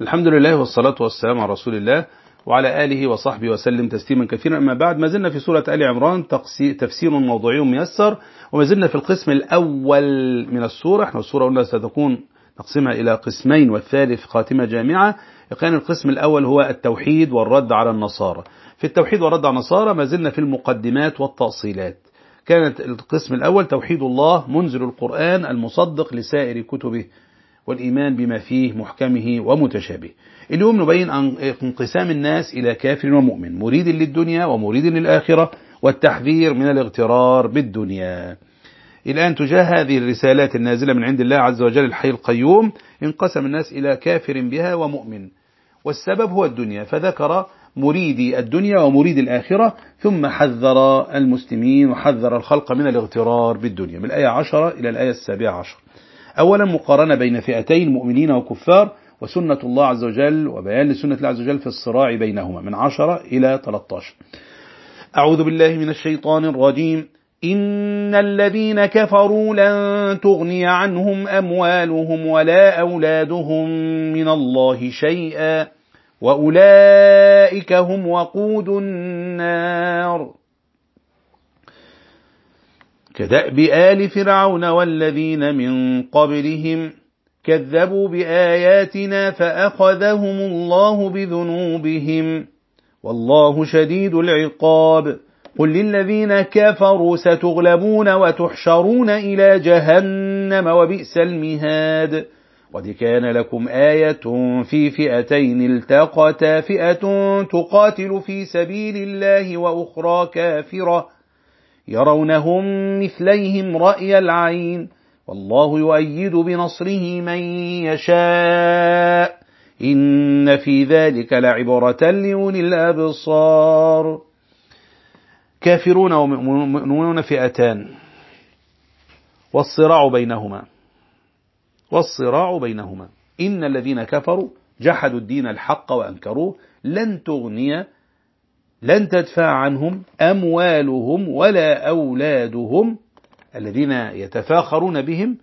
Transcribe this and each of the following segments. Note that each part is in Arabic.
الحمد لله والصلاة والسلام على رسول الله وعلى آله وصحبه وسلم تسليما كثيرا. أما بعد، ما زلنا في سورة آل عمران تفسير موضوعي ميسر، وما زلنا في القسم الأول من السورة. احنا السورة قلنا ستكون نقسمها إلى قسمين والثالث خاتمة جامعة. كان القسم الأول هو التوحيد والرد على النصارى. في التوحيد والرد على النصارى ما زلنا في المقدمات والتأصيلات. كانت القسم الأول توحيد الله منزل القرآن المصدق لسائر كتبه والإيمان بما فيه محكمه ومتشابه. اليوم نبين انقسام الناس إلى كافر ومؤمن، مريد للدنيا ومريد للآخرة، والتحذير من الاغترار بالدنيا. الآن تجاه هذه الرسالات النازلة من عند الله عز وجل الحي القيوم انقسم الناس إلى كافر بها ومؤمن، والسبب هو الدنيا، فذكر مريدي الدنيا ومريد الآخرة، ثم حذر المسلمين وحذر الخلق من الاغترار بالدنيا من الآية 10 إلى الآية 17. أولا مقارنة بين فئتين مؤمنين وكفار، وسنة الله عز وجل وبيان لسنة الله عز وجل في الصراع بينهما من 10 إلى 13. أعوذ بالله من الشيطان الرجيم. إن الذين كفروا لن تغني عنهم أموالهم ولا أولادهم من الله شيئا وأولئك هم وقود النار. كدأب آل فرعون والذين من قبلهم كذبوا بآياتنا فأخذهم الله بذنوبهم والله شديد العقاب. قل للذين كفروا ستغلبون وتحشرون إلى جهنم وبئس المهاد. قد كان لكم آية في فئتين التقتا، فئة تقاتل في سبيل الله وأخرى كافرة يرونهم مثليهم رأي العين والله يؤيد بنصره من يشاء إن في ذلك لعبرة لأولي الأبصار. كافرون ومؤمنون فئتان والصراع بينهما. إن الذين كفروا جحدوا الدين الحق وأنكروه لن تدفع عنهم أموالهم ولا أولادهم الذين يتفاخرون بهم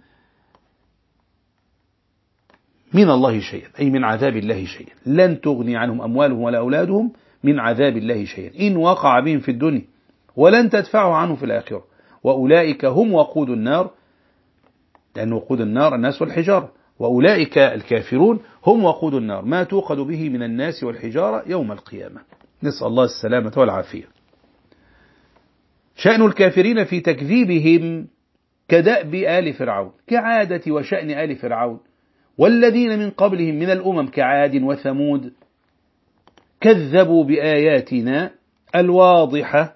من الله شيئا، أي من عذاب الله شيئا. لن تغني عنهم أموالهم ولا أولادهم من عذاب الله شيئا إن وقع بهم في الدنيا، ولن تدفعه عنه في الآخرة. وأولئك هم وقود النار، لأن وقود النار الناس والحجارة، وأولئك الكافرون هم وقود النار ما توقد به من الناس والحجارة يوم القيامة. نسأل الله السلامة والعافية. شأن الكافرين في تكذيبهم كدأب آل فرعون، كعادة وشأن آل فرعون والذين من قبلهم من الأمم كعاد وثمود، كذبوا بآياتنا الواضحة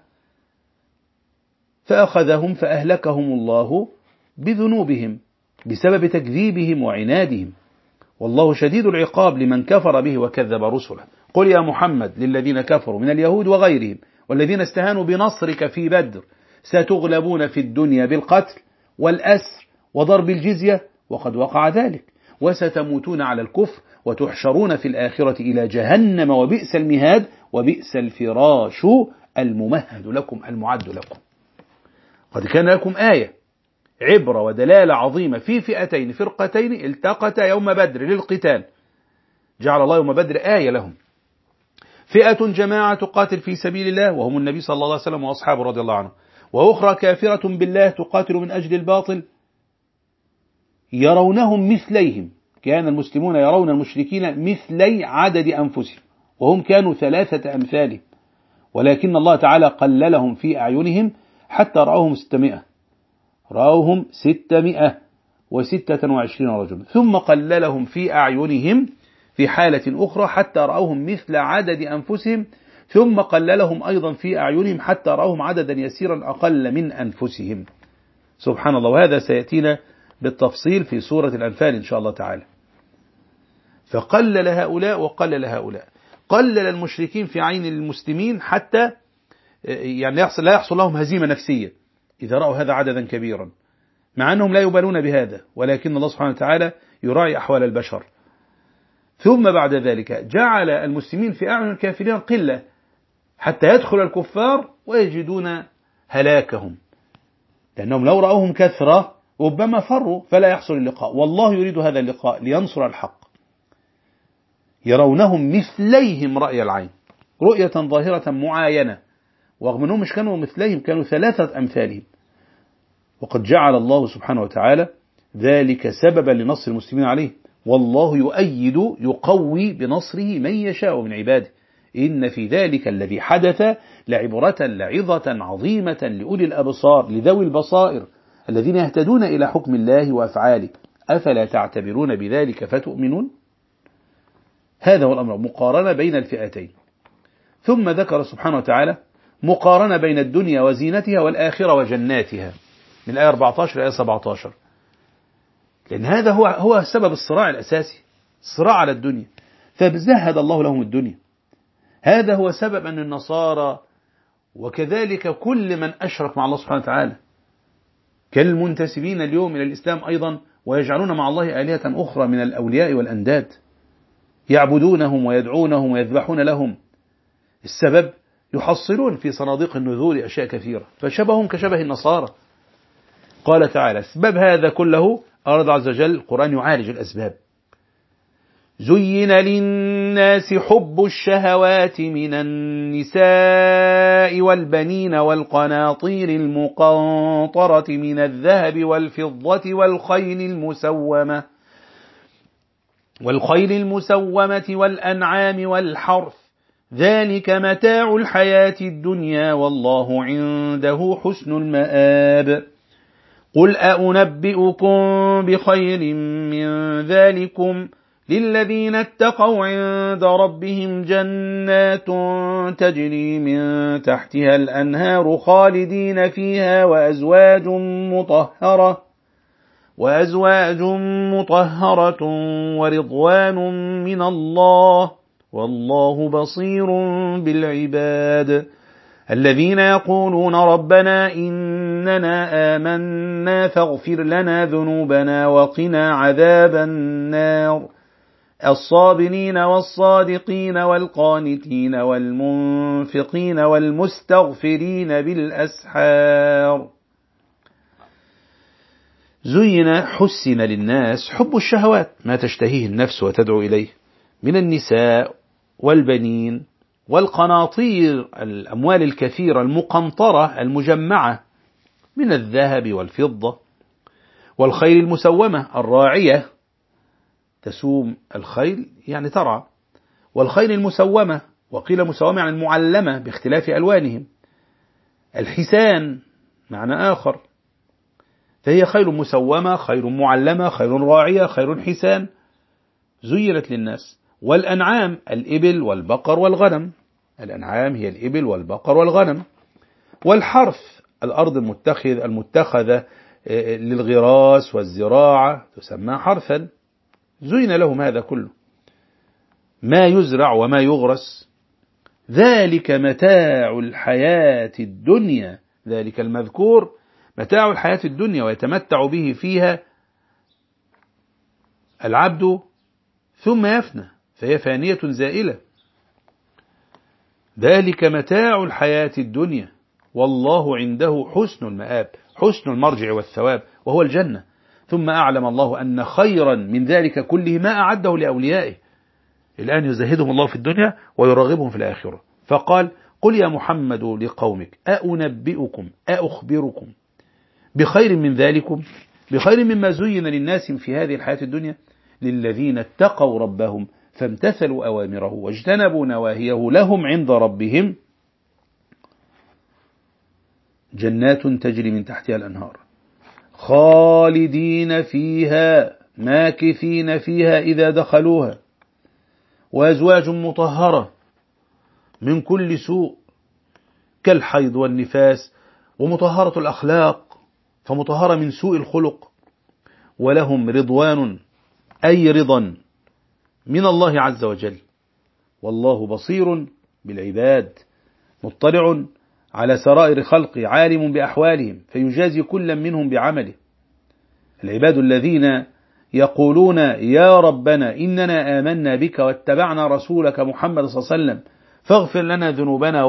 فأخذهم فأهلكهم الله بذنوبهم بسبب تكذيبهم وعنادهم والله شديد العقاب لمن كفر به وكذب رسله. قل يا محمد للذين كفروا من اليهود وغيرهم والذين استهانوا بنصرك في بدر ستغلبون في الدنيا بالقتل والأسر وضرب الجزية وقد وقع ذلك، وستموتون على الكفر وتحشرون في الآخرة إلى جهنم وبئس المهاد وبئس الفراش الممهد لكم المعد لكم. قد كان لكم آية عبرة ودلالة عظيمة في فئتين فرقتين التقتا يوم بدر للقتال، جعل الله يوم بدر آية لهم. فئة جماعة تقاتل في سبيل الله وهم النبي صلى الله عليه وسلم وأصحابه رضي الله عنه، وأخرى كافرة بالله تقاتل من أجل الباطل يرونهم مثليهم، كان المسلمون يرون المشركين مثلي عدد أنفسهم وهم كانوا 3 أمثالهم، ولكن الله تعالى قللهم في أعينهم حتى رأوهم 626 رجلا، ثم قللهم في أعينهم في حالة أخرى حتى رأوهم مثل عدد أنفسهم، ثم قللهم أيضا في أعينهم حتى رأوهم عددا يسيرا أقل من أنفسهم. سبحان الله. وهذا سيأتينا بالتفصيل في سورة الأنفال إن شاء الله تعالى. فقلل هؤلاء وقلل هؤلاء، قلل المشركين في عين المسلمين حتى يعني لا يحصل لهم هزيمة نفسية إذا رأوا هذا عددا كبيرا، مع أنهم لا يبالون بهذا، ولكن الله سبحانه وتعالى يراعي أحوال البشر. ثم بعد ذلك جعل المسلمين في أعين الكافرين قلة حتى يدخل الكفار ويجدون هلاكهم، لأنهم لو رأوهم كثرة ربما فروا فلا يحصل اللقاء، والله يريد هذا اللقاء لينصر الحق. يرونهم مثليهم رأي العين، رؤية ظاهرة معاينة، ورغم أنهم مش كانوا مثليهم، كانوا 3 أمثالهم. وقد جعل الله سبحانه وتعالى ذلك سببا لنصر المسلمين عليه، والله يؤيد يقوي بنصره من يشاء من عباده، إن في ذلك الذي حدث لعبرة لعظة عظيمة لأولي الأبصار، لذوي البصائر الذين يهتدون إلى حكم الله وأفعاله، أفلا تعتبرون بذلك فتؤمنون؟ هذا هو الأمر، مقارنة بين الفئتين. ثم ذكر سبحانه وتعالى مقارنة بين الدنيا وزينتها والآخرة وجناتها من آية 14 إلى آية 17، لأن هذا هو سبب الصراع الأساسي، الصراع على الدنيا، فزهد الله لهم الدنيا. هذا هو سبب أن النصارى وكذلك كل من أشرك مع الله سبحانه وتعالى كالمنتسبين اليوم إلى الإسلام أيضا، ويجعلون مع الله آلهة أخرى من الأولياء والأنداد، يعبدونهم ويدعونهم ويذبحون لهم. السبب يحصلون في صناديق النذور أشياء كثيرة، فشبههم كشبه النصارى. قال تعالى اسباب هذا كله أراد عز وجل القرآن يعالج الأسباب. زين للناس حب الشهوات من النساء والبنين والقناطير المقنطرة من الذهب والفضة والخيل المسومة والأنعام والحرث، ذلك متاع الحياة الدنيا والله عنده حسن المآب. قل أنبئكم بخير من ذلكم للذين اتقوا عند ربهم جنات تجري من تحتها الأنهار خالدين فيها وأزواج مطهرة ورضوان من الله والله بصير بالعباد. الذين يقولون ربنا إننا آمنا فاغفر لنا ذنوبنا وقنا عذاب النار، الصابرين والصادقين والقانتين والمنفقين والمستغفرين بالأسحار. حسن للناس حب الشهوات، ما تشتهيه النفس وتدعو إليه، من النساء والبنين والقناطير الأموال الكثيرة المقنطرة المجمعة من الذهب والفضة، والخيل المسومة الراعية تسوم الخيل يعني ترعى، والخيل المسومة، وقيل مسومة يعني المعلمة باختلاف ألوانهم، الحسان معنى آخر، فهي خيل مسومة، خيل معلمة، خيل راعية، خيل حسان زينت للناس. والأنعام الإبل والبقر والغنم، الأنعام هي الإبل والبقر والغنم. والحرث الأرض المتخذة للغراس والزراعة تسمى حرثا، زين لهم هذا كله، ما يزرع وما يغرس. ذلك متاع الحياة الدنيا، ذلك المذكور متاع الحياة الدنيا، ويتمتع به فيها العبد ثم يفنى، فهي فانية زائلة. ذلك متاع الحياة الدنيا والله عنده حسن المآب، حسن المرجع والثواب، وهو الجنة. ثم أعلم الله أن خيرا من ذلك كله ما أعده لأوليائه. الآن يزهدهم الله في الدنيا ويرغبهم في الآخرة، فقال قل يا محمد لقومك أنبئكم أخبركم بخير من ذلكم، بخير مما زين للناس في هذه الحياة الدنيا، للذين اتقوا ربهم فامتثلوا أوامره واجتنبوا نواهيه لهم عند ربهم جنات تجري من تحتها الأنهار خالدين فيها ماكثين فيها إذا دخلوها، وأزواج مطهرة من كل سوء كالحيض والنفاس، ومطهرة الأخلاق فمطهرة من سوء الخلق، ولهم رضوان أي رضا من الله عز وجل، والله بصير بالعباد مطلع على سرائر خلقه عالم بأحوالهم فيجازي كل منهم بعمله. العباد الذين يقولون يا ربنا إننا آمنا بك واتبعنا رسولك محمد صلى الله عليه وسلم فاغفر لنا ذنوبنا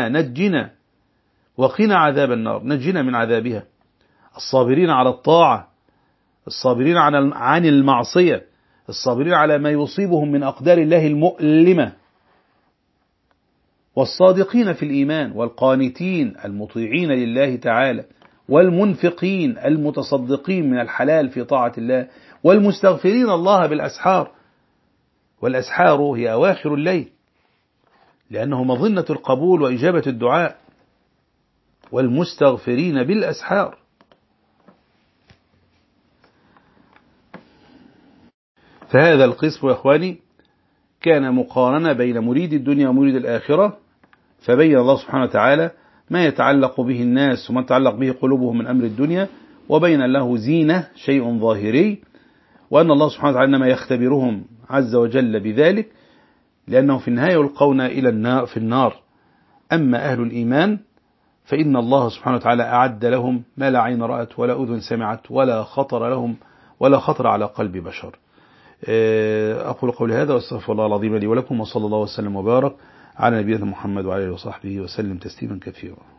وقنا عذاب النار، نجنا من عذابها. الصابرين على الطاعة، الصابرين عن المعصية، الصابرين على ما يصيبهم من أقدار الله المؤلمة، والصادقين في الإيمان، والقانتين المطيعين لله تعالى، والمنفقين المتصدقين من الحلال في طاعة الله، والمستغفرين الله بالأسحار، والأسحار هي أواخر الليل لأنه مظنة القبول وإجابة الدعاء، والمستغفرين بالأسحار. فهذا القسم يا أخواني كان مقارنة بين مريد الدنيا ومريد الآخرة، فبين الله سبحانه وتعالى ما يتعلق به الناس وما يتعلق به قلوبهم من أمر الدنيا، وبين له زينة شيء ظاهري، وأن الله سبحانه وتعالى إنما يختبرهم عز وجل بذلك لأنه في النهاية يلقون إلى النار في النار. أما أهل الإيمان فإن الله سبحانه وتعالى أعد لهم ما لا عين رأت ولا أذن سمعت ولا خطر على قلب بشر. أقول قولي هذا واستغفر الله العظيم لي ولكم، وصلى الله وسلم وبارك على نبينا محمد وعلى آله وصحبه وسلم تسليما كثيرا.